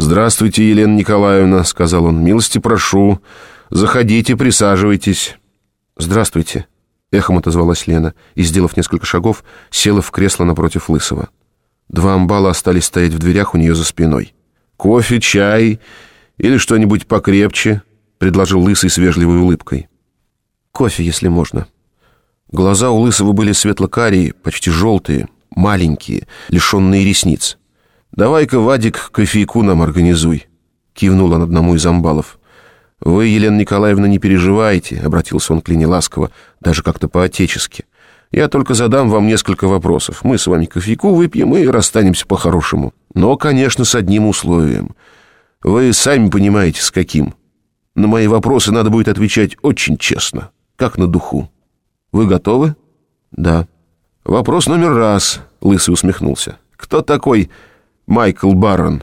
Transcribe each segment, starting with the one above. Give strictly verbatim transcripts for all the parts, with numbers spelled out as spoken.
«Здравствуйте, Елена Николаевна», — сказал он. «Милости прошу. Заходите, присаживайтесь». «Здравствуйте», — эхом отозвалась Лена и, сделав несколько шагов, села в кресло напротив Лысого. Два амбала остались стоять в дверях у нее за спиной. «Кофе, чай или что-нибудь покрепче?» — предложил Лысый с вежливой улыбкой. «Кофе, если можно». Глаза у Лысого были светло-карие, почти желтые, маленькие, лишенные ресниц. «Давай-ка, Вадик, кофейку нам организуй», — кивнул он одному из амбалов. «Вы, Елена Николаевна, не переживайте», — обратился он к Лене ласково, даже как-то по-отечески. «Я только задам вам несколько вопросов. Мы с вами кофейку выпьем и расстанемся по-хорошему. Но, конечно, с одним условием. Вы сами понимаете, с каким. На мои вопросы надо будет отвечать очень честно, как на духу. Вы готовы?» «Да». «Вопрос номер раз», — Лысый усмехнулся. «Кто такой Майкл Барон?»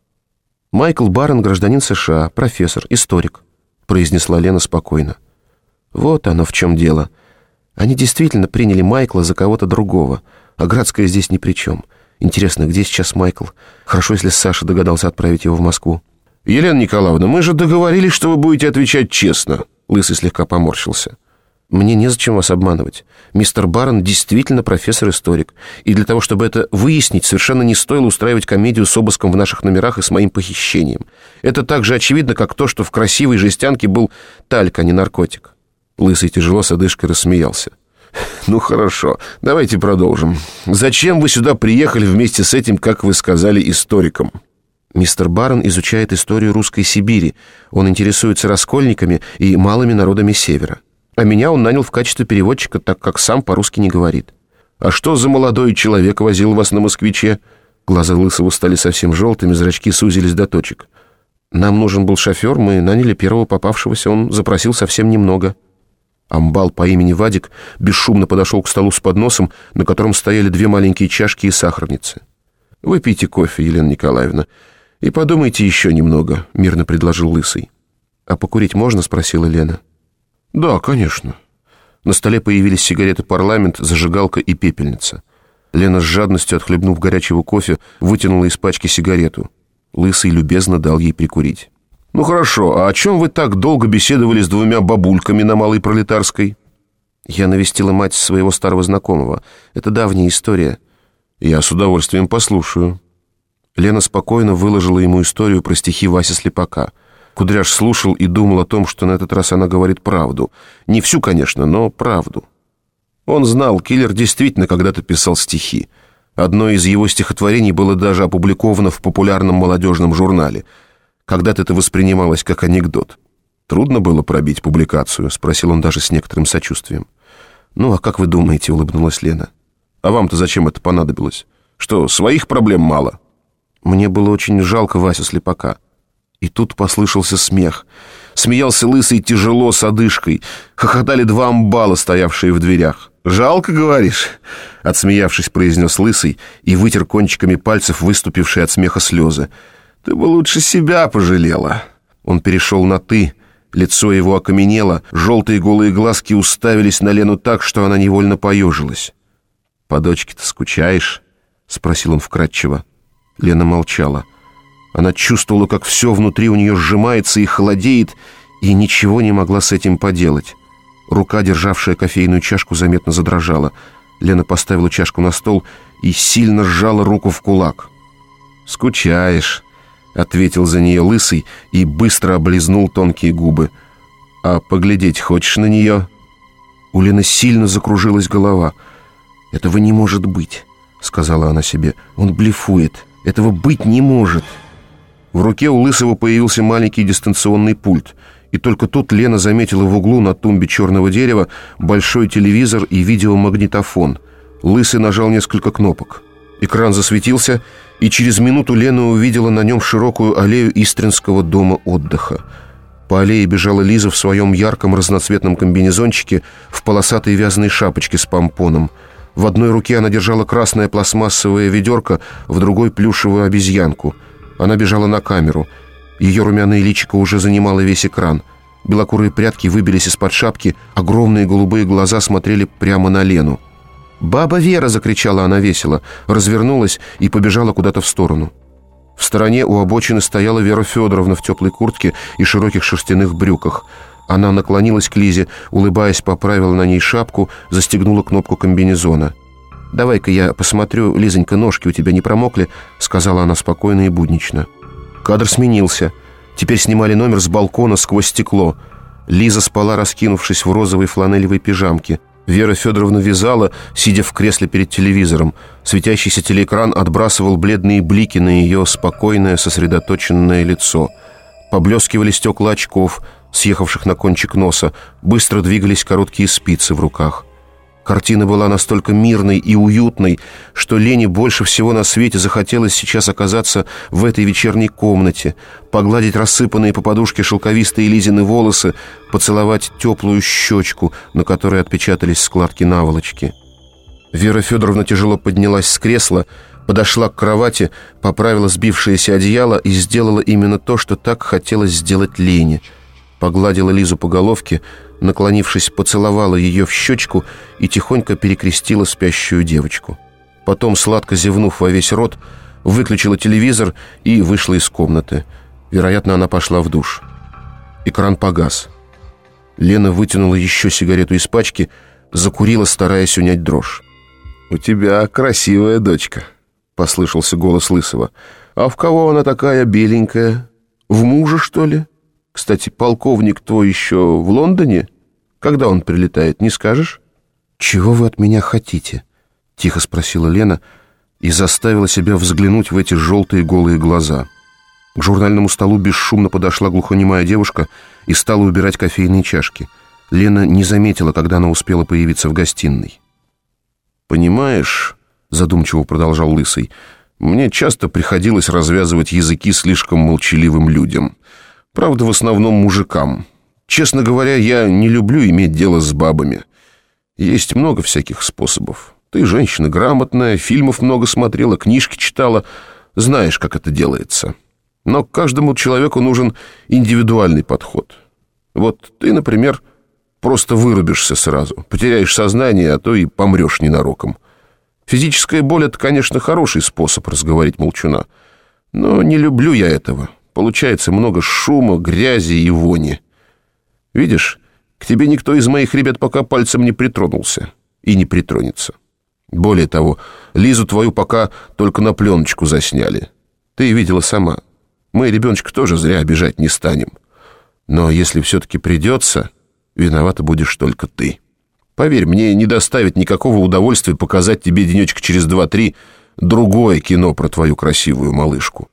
«Майкл Барон — гражданин США, профессор, историк», — произнесла Лена спокойно. «Вот оно в чем дело. Они действительно приняли Майкла за кого-то другого, а Градская здесь ни при чем. Интересно, где сейчас Майкл? Хорошо, если Саша догадался отправить его в Москву». «Елена Николаевна, мы же договорились, что вы будете отвечать честно», — Лысый слегка поморщился. «Мне незачем вас обманывать. Мистер Барон действительно профессор-историк. И для того, чтобы это выяснить, совершенно не стоило устраивать комедию с обыском в наших номерах и с моим похищением. Это так же очевидно, как то, что в красивой жестянке был тальк, а не наркотик». Лысый тяжело с одышкой рассмеялся. «Ну хорошо, давайте продолжим. Зачем вы сюда приехали вместе с этим, как вы сказали, историком?» «Мистер Барон изучает историю русской Сибири. Он интересуется раскольниками и малыми народами Севера. А меня он нанял в качестве переводчика, так как сам по-русски не говорит». «А что за молодой человек возил вас на москвиче?» Глаза Лысого стали совсем желтыми, зрачки сузились до точек. «Нам нужен был шофер, мы наняли первого попавшегося, он запросил совсем немного». Амбал по имени Вадик бесшумно подошел к столу с подносом, на котором стояли две маленькие чашки и сахарницы. «Выпейте кофе, Елена Николаевна, и подумайте еще немного», — мирно предложил Лысый. «А покурить можно?» — спросила Лена. «Да, конечно». На столе появились сигареты «Парламент», зажигалка и пепельница. Лена с жадностью, отхлебнув горячего кофе, вытянула из пачки сигарету. Лысый любезно дал ей прикурить. «Ну хорошо, а о чем вы так долго беседовали с двумя бабульками на Малой Пролетарской?» «Я навестила мать своего старого знакомого. Это давняя история». «Я с удовольствием послушаю». Лена спокойно выложила ему историю про стихи Васи Слепака. Кудряш слушал и думал о том, что на этот раз она говорит правду. Не всю, конечно, но правду. Он знал, киллер действительно когда-то писал стихи. Одно из его стихотворений было даже опубликовано в популярном молодежном журнале. Когда-то это воспринималось как анекдот. «Трудно было пробить публикацию?» — спросил он даже с некоторым сочувствием. «Ну, а как вы думаете?» — улыбнулась Лена. «А вам-то зачем это понадобилось? Что, своих проблем мало?» «Мне было очень жалко Васю Слепака». И тут послышался смех. Смеялся Лысый тяжело, с одышкой. Хохотали два амбала, стоявшие в дверях. «Жалко, говоришь?» — отсмеявшись, произнес Лысый и вытер кончиками пальцев выступившие от смеха слезы. «Ты бы лучше себя пожалела». Он перешел на «ты». Лицо его окаменело, желтые голые глазки уставились на Лену так, что она невольно поежилась. «По дочке-то скучаешь?» — спросил он вкратчиво. Лена молчала. Она чувствовала, как все внутри у нее сжимается и холодеет, и ничего не могла с этим поделать. Рука, державшая кофейную чашку, заметно задрожала. Лена поставила чашку на стол и сильно сжала руку в кулак. «Скучаешь», — ответил за нее Лысый и быстро облизнул тонкие губы. «А поглядеть хочешь на нее?» У Лены сильно закружилась голова. «Этого не может быть», — сказала она себе. «Он блефует. Этого быть не может». В руке у Лысого появился маленький дистанционный пульт, и только тут Лена заметила в углу на тумбе черного дерева большой телевизор и видеомагнитофон. Лысый нажал несколько кнопок. Экран засветился, и через минуту Лена увидела на нем широкую аллею Истринского дома отдыха. По аллее бежала Лиза в своем ярком разноцветном комбинезончике в полосатой вязаной шапочке с помпоном. В одной руке она держала красное пластмассовое ведерко, в другой — плюшевую обезьянку. Она бежала на камеру. Ее румяное личико уже занимало весь экран. Белокурые прядки выбились из-под шапки, огромные голубые глаза смотрели прямо на Лену. «Баба Вера!» — закричала она весело, развернулась и побежала куда-то в сторону. В стороне у обочины стояла Вера Федоровна в теплой куртке и широких шерстяных брюках. Она наклонилась к Лизе, улыбаясь, поправила на ней шапку, застегнула кнопку комбинезона. «Давай-ка я посмотрю, Лизонька, ножки у тебя не промокли?» — сказала она спокойно и буднично. Кадр сменился. Теперь снимали номер с балкона сквозь стекло. Лиза спала, раскинувшись в розовой фланелевой пижамке. Вера Федоровна вязала, сидя в кресле перед телевизором. Светящийся телеэкран отбрасывал бледные блики на ее спокойное, сосредоточенное лицо. Поблескивали стекла очков, съехавших на кончик носа. Быстро двигались короткие спицы в руках. Картина была настолько мирной и уютной, что Лене больше всего на свете захотелось сейчас оказаться в этой вечерней комнате, погладить рассыпанные по подушке шелковистые Лизины волосы, поцеловать теплую щечку, на которой отпечатались складки наволочки. Вера Федоровна тяжело поднялась с кресла, подошла к кровати, поправила сбившееся одеяло и сделала именно то, что так хотелось сделать Лене. Погладила Лизу по головке, наклонившись, поцеловала ее в щечку и тихонько перекрестила спящую девочку. Потом, сладко зевнув во весь рот, выключила телевизор и вышла из комнаты. Вероятно, она пошла в душ. Экран погас. Лена вытянула еще сигарету из пачки, закурила, стараясь унять дрожь. «У тебя красивая дочка», — послышался голос Лысого. «А в кого она такая беленькая? В мужа, что ли? Кстати, полковник твой еще в Лондоне? Когда он прилетает, не скажешь?» «Чего вы от меня хотите?» — тихо спросила Лена и заставила себя взглянуть в эти желтые голые глаза. К журнальному столу бесшумно подошла глухонемая девушка и стала убирать кофейные чашки. Лена не заметила, когда она успела появиться в гостиной. «Понимаешь, — задумчиво продолжал Лысый, — мне часто приходилось развязывать языки слишком молчаливым людям. Правда, в основном мужикам. Честно говоря, я не люблю иметь дело с бабами. Есть много всяких способов. Ты женщина грамотная, фильмов много смотрела, книжки читала, знаешь, как это делается. Но к каждому человеку нужен индивидуальный подход. Вот ты, например, просто вырубишься сразу, потеряешь сознание, а то и помрешь ненароком. Физическая боль — это, конечно, хороший способ разговорить молчуна, но не люблю я этого. Получается много шума, грязи и вони. Видишь, к тебе никто из моих ребят пока пальцем не притронулся и не притронется. Более того, Лизу твою пока только на пленочку засняли. Ты видела сама. Мы ребеночка тоже зря обижать не станем. Но если все-таки придется, виновата будешь только ты. Поверь, мне не доставит никакого удовольствия показать тебе денечек через два-три другое кино про твою красивую малышку».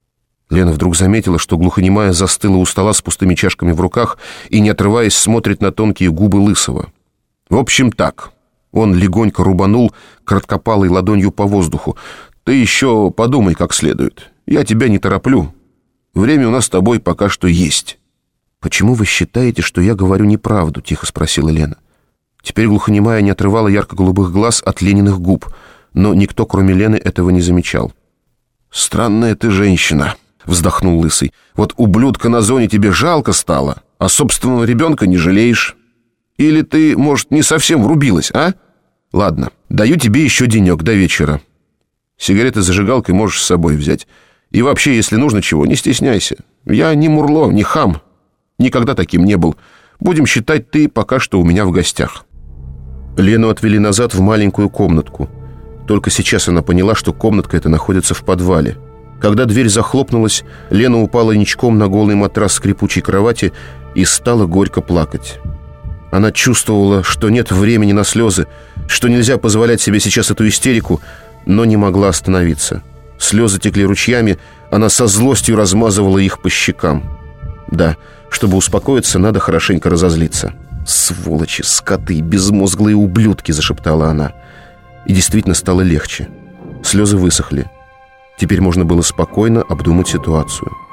Лена вдруг заметила, что глухонемая застыла у стола с пустыми чашками в руках и, не отрываясь, смотрит на тонкие губы Лысого. «В общем, так». Он легонько рубанул короткопалой ладонью по воздуху. «Ты еще подумай как следует. Я тебя не тороплю. Время у нас с тобой пока что есть». «Почему вы считаете, что я говорю неправду?» — тихо спросила Лена. Теперь глухонемая не отрывала ярко-голубых глаз от Лениных губ, но никто, кроме Лены, этого не замечал. «Странная ты женщина», — вздохнул Лысый. «Вот ублюдка на зоне тебе жалко стало, а собственного ребенка не жалеешь. Или ты, может, не совсем врубилась, а? Ладно, даю тебе еще денек до вечера. Сигареты с зажигалкой можешь с собой взять. И вообще, если нужно чего, не стесняйся. Я не мурло, не хам. Никогда таким не был. Будем считать, ты пока что у меня в гостях». Лену отвели назад в маленькую комнатку. Только сейчас она поняла, что комнатка эта находится в подвале. Когда дверь захлопнулась, Лена упала ничком на голый матрас скрипучей кровати и стала горько плакать. Она чувствовала, что нет времени на слезы, что нельзя позволять себе сейчас эту истерику, но не могла остановиться. Слезы текли ручьями, она со злостью размазывала их по щекам. Да, чтобы успокоиться, надо хорошенько разозлиться. «Сволочи, скоты, безмозглые ублюдки!» — зашептала она. И действительно стало легче. Слезы высохли. Теперь можно было спокойно обдумать ситуацию.